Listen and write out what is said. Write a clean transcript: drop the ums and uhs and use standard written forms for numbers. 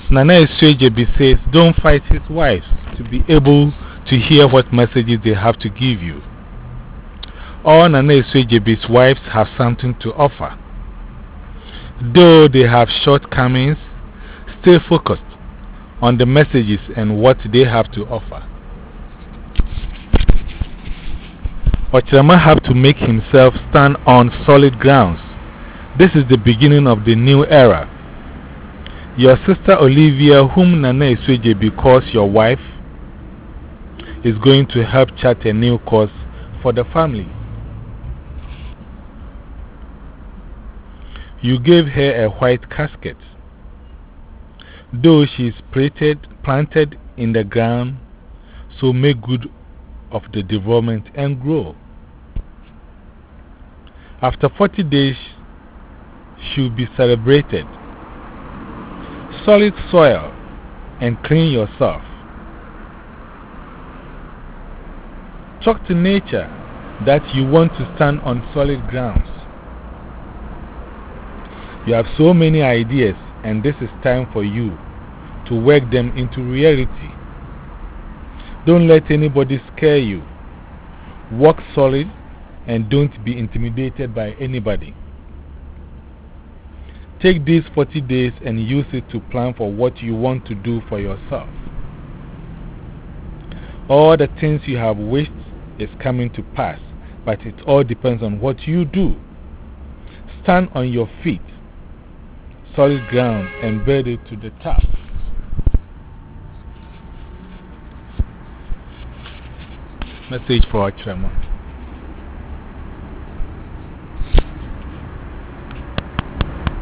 Nana Eswejebi says, don't fight his wives to be able to hear what messages they have to give you. All Nana Eswejebi's wives have something to offer. Though they have shortcomings, stay focused on the messages and what they have to offer. Ochirama have to make himself stand on solid grounds. This is the beginning of the new era. Your sister Olivia, whom Nana Eswejebi calls your wife, is going to help chart a new course for the family. You gave her a white casket. Though she is planted in the ground, so make good of the development and grow. After 40 days, she'll be celebrated. Solid soil and clean yourself. Talk to nature that you want to stand on solid grounds. You have so many ideas, and this is time for you to work them into reality. Don't let anybody scare you. Walk solid and don't be intimidated by anybody. Take these 40 days and use it to plan for what you want to do for yourself. All the things you have wished is coming to pass, but it all depends on what you do. Stand on your feet, solid ground, and build it to the top. Message for Ochirama.